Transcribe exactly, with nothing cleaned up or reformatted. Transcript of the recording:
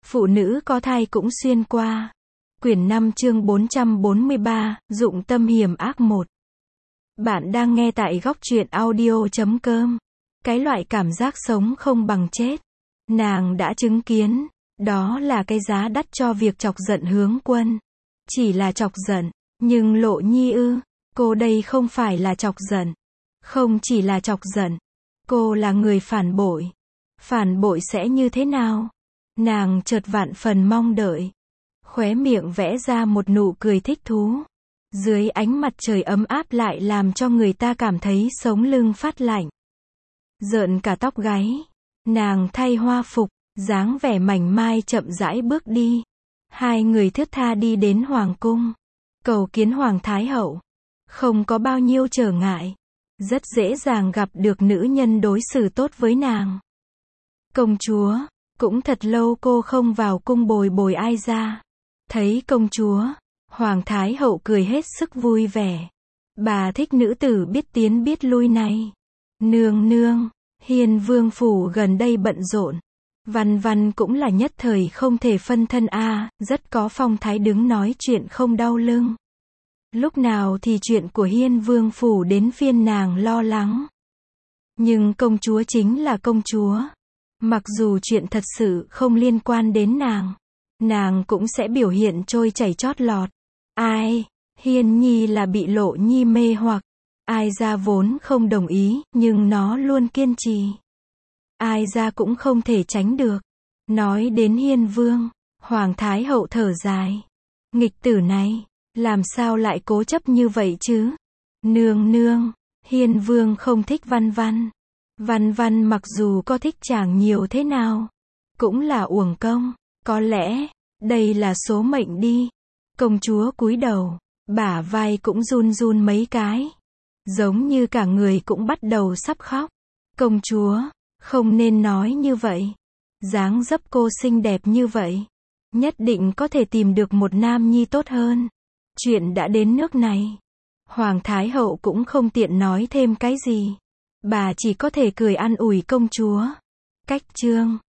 Phụ nữ có thai cũng xuyên qua. Quyển năm chương bốn trăm bốn mươi ba, Dụng tâm hiểm ác một. Bạn đang nghe tại góc truyện audio chấm com. Cái loại cảm giác sống không bằng chết. Nàng đã chứng kiến. Đó là cái giá đắt cho việc chọc giận Hướng Quân. Chỉ là chọc giận. Nhưng Lộ Nhi ư. Cô đây không phải là chọc giận. Không chỉ là chọc giận. Cô là người phản bội. Phản bội sẽ như thế nào? Nàng chợt vạn phần mong đợi. Khóe miệng vẽ ra một nụ cười thích thú. Dưới ánh mặt trời ấm áp lại làm cho người ta cảm thấy sống lưng phát lạnh. Rợn cả tóc gáy. Nàng thay hoa phục, dáng vẻ mảnh mai chậm rãi bước đi. Hai người thướt tha đi đến hoàng cung. Cầu kiến hoàng thái hậu. Không có bao nhiêu trở ngại. Rất dễ dàng gặp được nữ nhân đối xử tốt với nàng. Công chúa. Cũng thật lâu cô không vào cung bồi bồi ai ra. Thấy công chúa, hoàng thái hậu cười hết sức vui vẻ. Bà thích nữ tử biết tiến biết lui này. Nương nương, Hiên vương phủ gần đây bận rộn. Văn văn cũng là nhất thời không thể phân thân a, rất có phong thái đứng nói chuyện không đau lưng. Lúc nào thì chuyện của Hiên vương phủ đến phiên nàng lo lắng. Nhưng công chúa chính là công chúa. Mặc dù chuyện thật sự không liên quan đến nàng, nàng cũng sẽ biểu hiện trôi chảy chót lọt. Ai? Hiên nhi là bị Lộ Nhi mê hoặc. Ai ra vốn không đồng ý, nhưng nó luôn kiên trì. Ai ra cũng không thể tránh được. Nói đến Hiên vương, hoàng thái hậu thở dài. Nghịch tử này, làm sao lại cố chấp như vậy chứ? Nương nương, Hiên vương không thích văn văn. Văn văn mặc dù có thích chàng nhiều thế nào, cũng là uổng công. Có lẽ, đây là số mệnh đi. Công chúa cúi đầu, bả vai cũng run run mấy cái. Giống như cả người cũng bắt đầu sắp khóc. Công chúa, không nên nói như vậy. Dáng dấp cô xinh đẹp như vậy. Nhất định có thể tìm được một nam nhi tốt hơn. Chuyện đã đến nước này. Hoàng thái hậu cũng không tiện nói thêm cái gì. Bà chỉ có thể cười an ủi công chúa. Cách chương